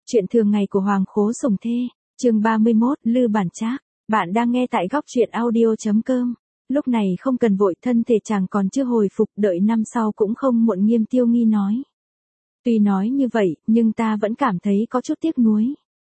Chuyện thường ngày của Hoàng Khố Sủng Thê, chương 31, Lư Bản Trác. Bạn đang nghe tại góc truyện audio.com. Lúc này không cần vội, thân thể chàng còn chưa hồi phục, đợi năm sau cũng không muộn, Nghiêm Tiêu Nghi nói. Tuy nói như vậy, nhưng ta vẫn cảm thấy có chút tiếc nuối.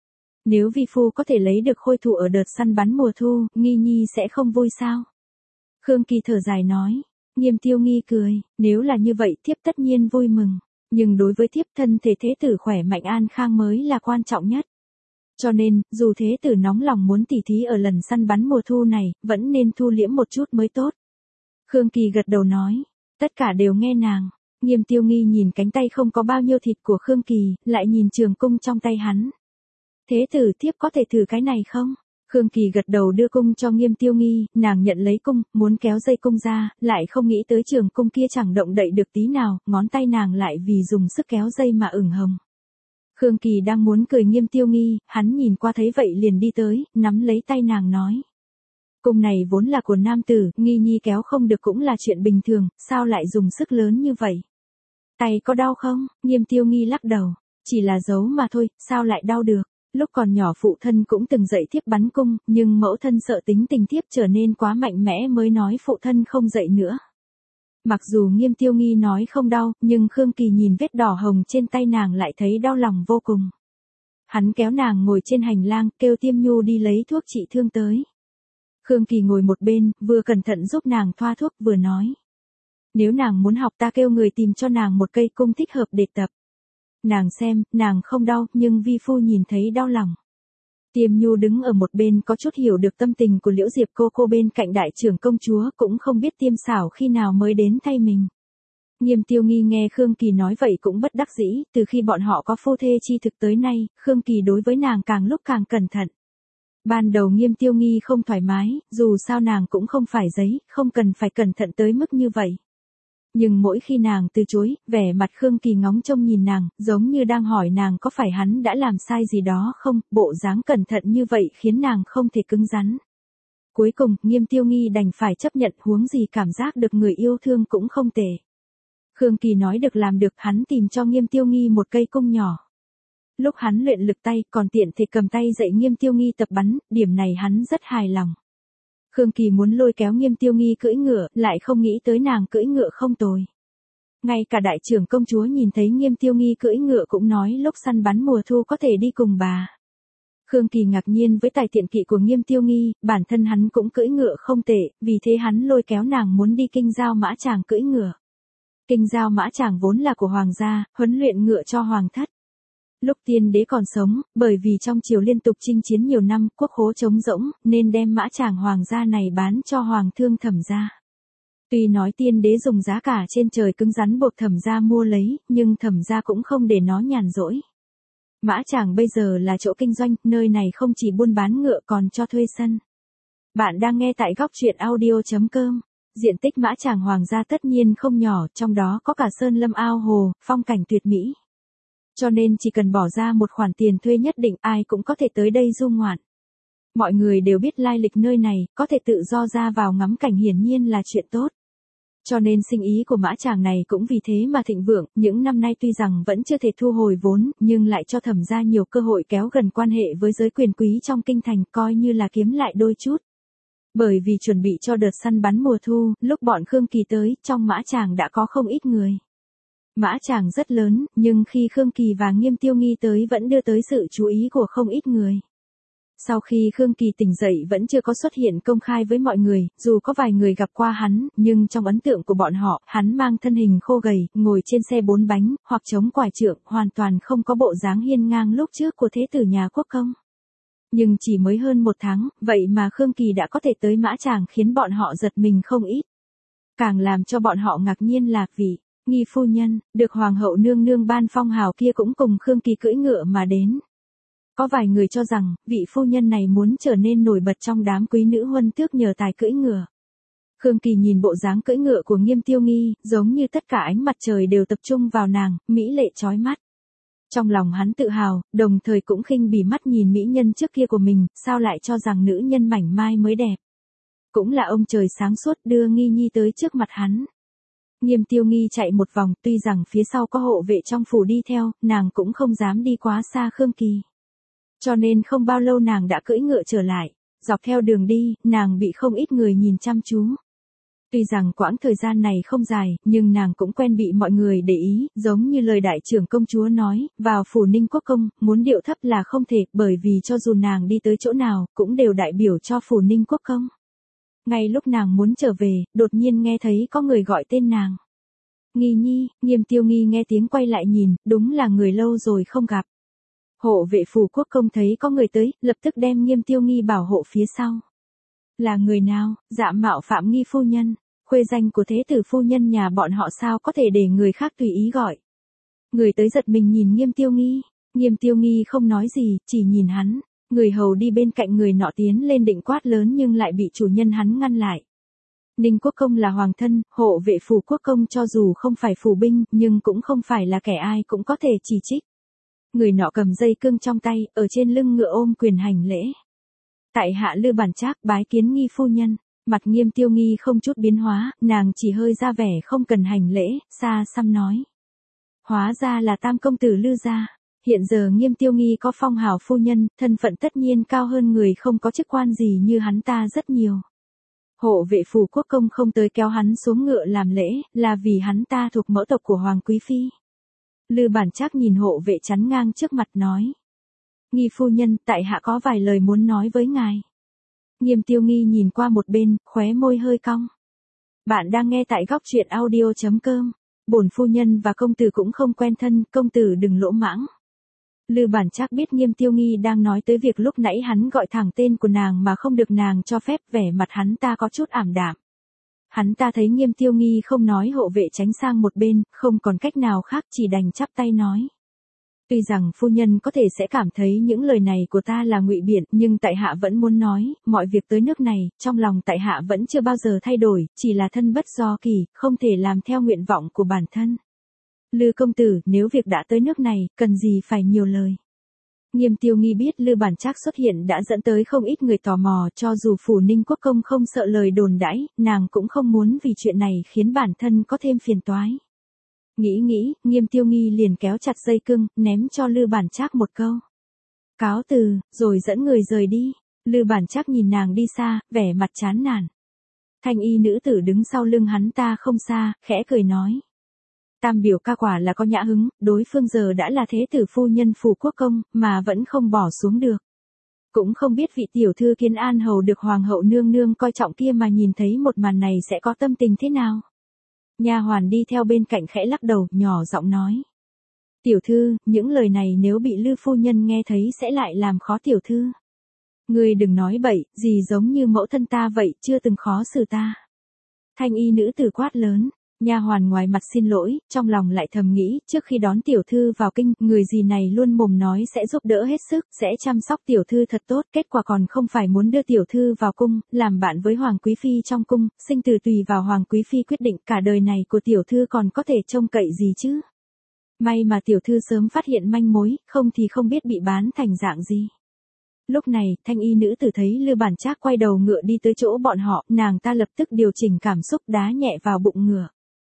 Nếu vi phu có thể lấy được khôi thủ ở đợt săn bắn mùa thu, Nghi Nhi sẽ không vui sao? Khương Kỳ thở dài nói. Nghiêm Tiêu Nghi cười, nếu là như vậy thiếp tất nhiên vui mừng. Nhưng đối với thiếp, thân thể thế tử khỏe mạnh an khang mới là quan trọng nhất. Cho nên, dù thế tử nóng lòng muốn tỉ thí ở lần săn bắn mùa thu này, vẫn nên thu liễm một chút mới tốt. Khương Kỳ gật đầu nói, tất cả đều nghe nàng. Nghiêm Tiêu Nghi nhìn cánh tay không có bao nhiêu thịt của Khương Kỳ, lại nhìn trường cung trong tay hắn. Thế tử, thiếp có thể thử cái này không? Khương Kỳ gật đầu đưa cung cho Nghiêm Tiêu Nghi, nàng nhận lấy cung, muốn kéo dây cung ra, lại không nghĩ tới trường cung kia chẳng động đậy được tí nào, ngón tay nàng lại vì dùng sức kéo dây mà ửng hồng. Khương Kỳ đang muốn cười Nghiêm Tiêu Nghi, hắn nhìn qua thấy vậy liền đi tới, nắm lấy tay nàng nói. Cung này vốn là của nam tử, Nghi Nhi kéo không được cũng là chuyện bình thường, sao lại dùng sức lớn như vậy? Tay có đau không? Nghiêm Tiêu Nghi lắc đầu, chỉ là giấu mà thôi, sao lại đau được? Lúc còn nhỏ phụ thân cũng từng dạy thiếp bắn cung, nhưng mẫu thân sợ tính tình thiếp trở nên quá mạnh mẽ mới nói phụ thân không dạy nữa. Mặc dù Nghiêm Tiêu Nghi nói không đau, nhưng Khương Kỳ nhìn vết đỏ hồng trên tay nàng lại thấy đau lòng vô cùng. Hắn kéo nàng ngồi trên hành lang, kêu Tiêm Nhu đi lấy thuốc trị thương tới. Khương Kỳ ngồi một bên, vừa cẩn thận giúp nàng thoa thuốc vừa nói. Nếu nàng muốn học ta kêu người tìm cho nàng một cây cung thích hợp để tập. Nàng xem, nàng không đau, nhưng vi phu nhìn thấy đau lòng. Tiêm Nhu đứng ở một bên có chút hiểu được tâm tình của Liễu Diệp cô bên cạnh đại trưởng công chúa, cũng không biết Tiêm Xảo khi nào mới đến thay mình. Nghiêm Tiêu Nghi nghe Khương Kỳ nói vậy cũng bất đắc dĩ, từ khi bọn họ có phu thê chi thực tới nay, Khương Kỳ đối với nàng càng lúc càng cẩn thận. Ban đầu Nghiêm Tiêu Nghi không thoải mái, dù sao nàng cũng không phải giấy, không cần phải cẩn thận tới mức như vậy. Nhưng mỗi khi nàng từ chối, vẻ mặt Khương Kỳ ngóng trông nhìn nàng, giống như đang hỏi nàng có phải hắn đã làm sai gì đó không, bộ dáng cẩn thận như vậy khiến nàng không thể cứng rắn. Cuối cùng, Nghiêm Tiêu Nghi đành phải chấp nhận, huống gì cảm giác được người yêu thương cũng không tệ. Khương Kỳ nói được làm được, hắn tìm cho Nghiêm Tiêu Nghi một cây cung nhỏ. Lúc hắn luyện lực tay, còn tiện thể cầm tay dạy Nghiêm Tiêu Nghi tập bắn, điểm này hắn rất hài lòng. Khương Kỳ muốn lôi kéo Nghiêm Tiêu Nghi cưỡi ngựa, lại không nghĩ tới nàng cưỡi ngựa không tồi. Ngay cả đại trưởng công chúa nhìn thấy Nghiêm Tiêu Nghi cưỡi ngựa cũng nói lúc săn bắn mùa thu có thể đi cùng bà. Khương Kỳ ngạc nhiên với tài tiện kỵ của Nghiêm Tiêu Nghi, bản thân hắn cũng cưỡi ngựa không tệ, vì thế hắn lôi kéo nàng muốn đi Kinh Giao Mã Tràng cưỡi ngựa. Kinh Giao Mã Tràng vốn là của hoàng gia, huấn luyện ngựa cho hoàng thất. Lúc tiên đế còn sống, bởi vì trong triều liên tục chinh chiến nhiều năm, quốc khố trống rỗng, nên đem mã tràng hoàng gia này bán cho hoàng thương Thẩm gia. Tuy nói tiên đế dùng giá cả trên trời cứng rắn buộc Thẩm gia mua lấy, nhưng Thẩm gia cũng không để nó nhàn rỗi. Mã tràng bây giờ là chỗ kinh doanh, nơi này không chỉ buôn bán ngựa còn cho thuê sân. Bạn đang nghe tại góc truyện audio.com. Diện tích mã tràng hoàng gia tất nhiên không nhỏ, trong đó có cả sơn lâm ao hồ, phong cảnh tuyệt mỹ. Cho nên chỉ cần bỏ ra một khoản tiền thuê nhất định, ai cũng có thể tới đây du ngoạn. Mọi người đều biết lai lịch nơi này, có thể tự do ra vào ngắm cảnh hiển nhiên là chuyện tốt. Cho nên sinh ý của mã tràng này cũng vì thế mà thịnh vượng, những năm nay tuy rằng vẫn chưa thể thu hồi vốn, nhưng lại cho Thẩm gia nhiều cơ hội kéo gần quan hệ với giới quyền quý trong kinh thành, coi như là kiếm lại đôi chút. Bởi vì chuẩn bị cho đợt săn bắn mùa thu, lúc bọn Khương Kỳ tới, trong mã tràng đã có không ít người. Mã tràng rất lớn, nhưng khi Khương Kỳ và Nghiêm Tiêu Nghi tới vẫn đưa tới sự chú ý của không ít người. Sau khi Khương Kỳ tỉnh dậy vẫn chưa có xuất hiện công khai với mọi người, dù có vài người gặp qua hắn, nhưng trong ấn tượng của bọn họ, hắn mang thân hình khô gầy, ngồi trên xe 4 bánh, hoặc chống quải trượng, hoàn toàn không có bộ dáng hiên ngang lúc trước của thế tử nhà quốc công. Nhưng chỉ mới hơn 1 tháng, vậy mà Khương Kỳ đã có thể tới mã tràng khiến bọn họ giật mình không ít. Càng làm cho bọn họ ngạc nhiên là vị Nghi phu nhân, được hoàng hậu nương nương ban phong hào kia cũng cùng Khương Kỳ cưỡi ngựa mà đến. Có vài người cho rằng, vị phu nhân này muốn trở nên nổi bật trong đám quý nữ huân tước nhờ tài cưỡi ngựa. Khương Kỳ nhìn bộ dáng cưỡi ngựa của Nghiêm Tiêu Nghi, giống như tất cả ánh mặt trời đều tập trung vào nàng, mỹ lệ chói mắt. Trong lòng hắn tự hào, đồng thời cũng khinh bỉ mắt nhìn mỹ nhân trước kia của mình, sao lại cho rằng nữ nhân mảnh mai mới đẹp. Cũng là ông trời sáng suốt đưa Nghi Nhi tới trước mặt hắn. Nghiêm Tiêu Nghi chạy một vòng, tuy rằng phía sau có hộ vệ trong phủ đi theo, nàng cũng không dám đi quá xa Khương Kỳ. Cho nên không bao lâu nàng đã cưỡi ngựa trở lại, dọc theo đường đi, nàng bị không ít người nhìn chăm chú. Tuy rằng quãng thời gian này không dài, nhưng nàng cũng quen bị mọi người để ý, giống như lời đại trưởng công chúa nói, vào phủ Ninh Quốc Công, muốn điệu thấp là không thể, bởi vì cho dù nàng đi tới chỗ nào, cũng đều đại biểu cho phủ Ninh Quốc Công. Ngay lúc nàng muốn trở về, đột nhiên nghe thấy có người gọi tên nàng. Nghi Nhi, Nghiêm Tiêu Nghi nghe tiếng quay lại nhìn, đúng là người lâu rồi không gặp. Hộ vệ phủ Quốc Công thấy có người tới, lập tức đem Nghiêm Tiêu Nghi bảo hộ phía sau. Là người nào? Dạ mạo phạm Nghi phu nhân, khuê danh của thế tử phu nhân nhà bọn họ sao có thể để người khác tùy ý gọi. Người tới giật mình nhìn Nghiêm Tiêu Nghi, Nghiêm Tiêu Nghi không nói gì, chỉ nhìn hắn. Người hầu đi bên cạnh người nọ tiến lên định quát lớn nhưng lại bị chủ nhân hắn ngăn lại. Ninh Quốc Công là hoàng thân, hộ vệ phủ Quốc Công cho dù không phải phủ binh, nhưng cũng không phải là kẻ ai cũng có thể chỉ trích. Người nọ cầm dây cương trong tay, ở trên lưng ngựa ôm quyền hành lễ. Tại hạ Lư Bản Trác bái kiến Nghi phu nhân. Mặt Nghiêm Tiêu Nghi không chút biến hóa, nàng chỉ hơi ra vẻ không cần hành lễ, xa xăm nói. Hóa ra là tam công tử Lư gia. Hiện giờ Nghiêm Tiêu Nghi có phong hào phu nhân, thân phận tất nhiên cao hơn người không có chức quan gì như hắn ta rất nhiều. Hộ vệ phủ Quốc Công không tới kéo hắn xuống ngựa làm lễ, là vì hắn ta thuộc mẫu tộc của Hoàng Quý Phi. Lư Bản Trác nhìn hộ vệ chắn ngang trước mặt nói. Nghi phu nhân, tại hạ có vài lời muốn nói với ngài. Nghiêm Tiêu Nghi nhìn qua một bên, khóe môi hơi cong. Bạn đang nghe tại góc truyện audio.com. Bổn phu nhân và công tử cũng không quen thân, công tử đừng lỗ mãng. Lư Bản Trác biết Nghiêm Tiêu Nghi đang nói tới việc lúc nãy hắn gọi thẳng tên của nàng mà không được nàng cho phép, vẻ mặt hắn ta có chút ảm đạm. Hắn ta thấy Nghiêm Tiêu Nghi không nói, hộ vệ tránh sang một bên, không còn cách nào khác chỉ đành chắp tay nói. Tuy rằng phu nhân có thể sẽ cảm thấy những lời này của ta là ngụy biện, nhưng tại hạ vẫn muốn nói, mọi việc tới nước này, trong lòng tại hạ vẫn chưa bao giờ thay đổi, chỉ là thân bất do kỳ, không thể làm theo nguyện vọng của bản thân. Lư công tử, nếu việc đã tới nước này, cần gì phải nhiều lời. Nghiêm Tiêu Nghi biết Lư Bản Trác xuất hiện đã dẫn tới không ít người tò mò, cho dù phủ Ninh Quốc Công không sợ lời đồn đãi, nàng cũng không muốn vì chuyện này khiến bản thân có thêm phiền toái. Nghĩ, Nghiêm Tiêu Nghi liền kéo chặt dây cương, ném cho Lư Bản Trác một câu. Cáo từ, rồi dẫn người rời đi. Lư Bản Trác nhìn nàng đi xa, vẻ mặt chán nản. Thanh y nữ tử đứng sau lưng hắn ta không xa, khẽ cười nói. Tam biểu ca quả là có nhã hứng, đối phương giờ đã là thế tử phu nhân phủ Quốc Công, mà vẫn không bỏ xuống được. Cũng không biết vị tiểu thư Kiến An hầu được hoàng hậu nương nương coi trọng kia mà nhìn thấy một màn này sẽ có tâm tình thế nào. Nha hoàn đi theo bên cạnh khẽ lắc đầu, nhỏ giọng nói. Tiểu thư, những lời này nếu bị Lư phu nhân nghe thấy sẽ lại làm khó tiểu thư. Ngươi đừng nói bậy, gì giống như mẫu thân ta vậy, chưa từng khó xử ta. Thanh y nữ tử quát lớn. Nha hoàn ngoài mặt xin lỗi, trong lòng lại thầm nghĩ, trước khi đón tiểu thư vào kinh, người gì này luôn mồm nói sẽ giúp đỡ hết sức, sẽ chăm sóc tiểu thư thật tốt, kết quả còn không phải muốn đưa tiểu thư vào cung, làm bạn với Hoàng Quý Phi trong cung, sinh tử tùy vào Hoàng Quý Phi quyết định, cả đời này của tiểu thư còn có thể trông cậy gì chứ. May mà tiểu thư sớm phát hiện manh mối, không thì không biết bị bán thành dạng gì. Lúc này, thanh y nữ tử thấy Lư Bản Trác quay đầu ngựa đi tới chỗ bọn họ, nàng ta lập tức điều chỉnh cảm xúc đá nhẹ vào bụng ngựa.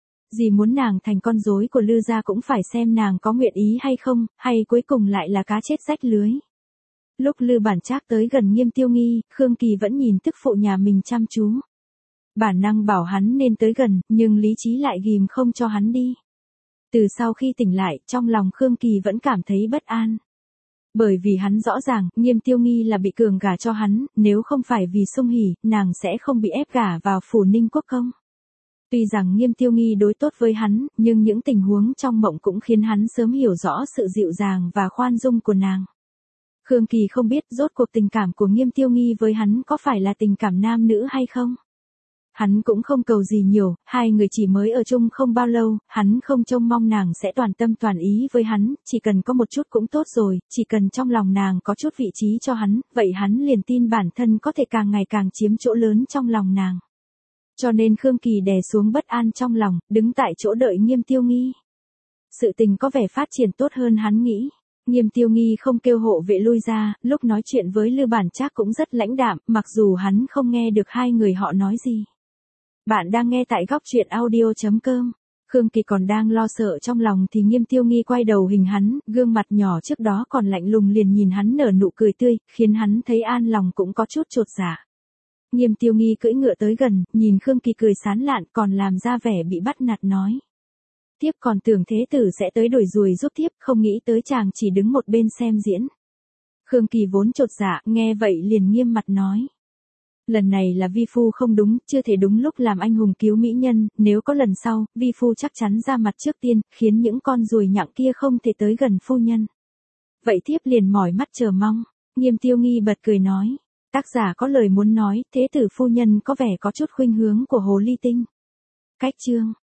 Dì muốn nàng thành con rối của Lư gia cũng phải xem nàng có nguyện ý hay không, hay cuối cùng lại là cá chết rách lưới. Lúc Lư Bản Trác tới gần Nghiêm Tiêu Nghi, Khương Kỳ vẫn nhìn tức phụ nhà mình chăm chú. Bản năng bảo hắn nên tới gần, nhưng lý trí lại ghìm không cho hắn đi. Từ sau khi tỉnh lại, trong lòng Khương Kỳ vẫn cảm thấy bất an. Bởi vì hắn rõ ràng, Nghiêm Tiêu Nghi là bị cường gả cho hắn, nếu không phải vì sung hỉ, nàng sẽ không bị ép gả vào phủ Ninh Quốc Công. Tuy rằng Nghiêm Tiêu Nghi đối tốt với hắn, nhưng những tình huống trong mộng cũng khiến hắn sớm hiểu rõ sự dịu dàng và khoan dung của nàng. Khương Kỳ không biết rốt cuộc tình cảm của Nghiêm Tiêu Nghi với hắn có phải là tình cảm nam nữ hay không. Hắn cũng không cầu gì nhiều, hai người chỉ mới ở chung không bao lâu, hắn không trông mong nàng sẽ toàn tâm toàn ý với hắn, chỉ cần có một chút cũng tốt rồi, chỉ cần trong lòng nàng có chút vị trí cho hắn, vậy hắn liền tin bản thân có thể càng ngày càng chiếm chỗ lớn trong lòng nàng. Cho nên Khương Kỳ đè xuống bất an trong lòng, đứng tại chỗ đợi Nghiêm Tiêu Nghi. Sự tình có vẻ phát triển tốt hơn hắn nghĩ. Nghiêm Tiêu Nghi không kêu hộ vệ lui ra, lúc nói chuyện với Lư Bản Trác cũng rất lãnh đạm, mặc dù hắn không nghe được hai người họ nói gì. Bạn đang nghe tại góc truyện audio.com. Khương Kỳ còn đang lo sợ trong lòng thì Nghiêm Tiêu Nghi quay đầu hình hắn, gương mặt nhỏ trước đó còn lạnh lùng liền nhìn hắn nở nụ cười tươi, khiến hắn thấy an lòng cũng có chút chột dạ. Nghiêm Tiêu Nghi cưỡi ngựa tới gần, nhìn Khương Kỳ cười sán lạn còn làm ra vẻ bị bắt nạt nói. Thiếp còn tưởng thế tử sẽ tới đuổi ruồi giúp thiếp, không nghĩ tới chàng chỉ đứng một bên xem diễn. Khương Kỳ vốn chột dạ, nghe vậy liền nghiêm mặt nói. Lần này là vi phu không đúng, chưa thể đúng lúc làm anh hùng cứu mỹ nhân, nếu có lần sau, vi phu chắc chắn ra mặt trước tiên, khiến những con ruồi nhặng kia không thể tới gần phu nhân. Vậy thiếp liền mỏi mắt chờ mong. Nghiêm Tiêu Nghi bật cười nói. Tác giả có lời muốn nói, thế tử phu nhân có vẻ có chút khuynh hướng của hồ ly tinh. Cách chương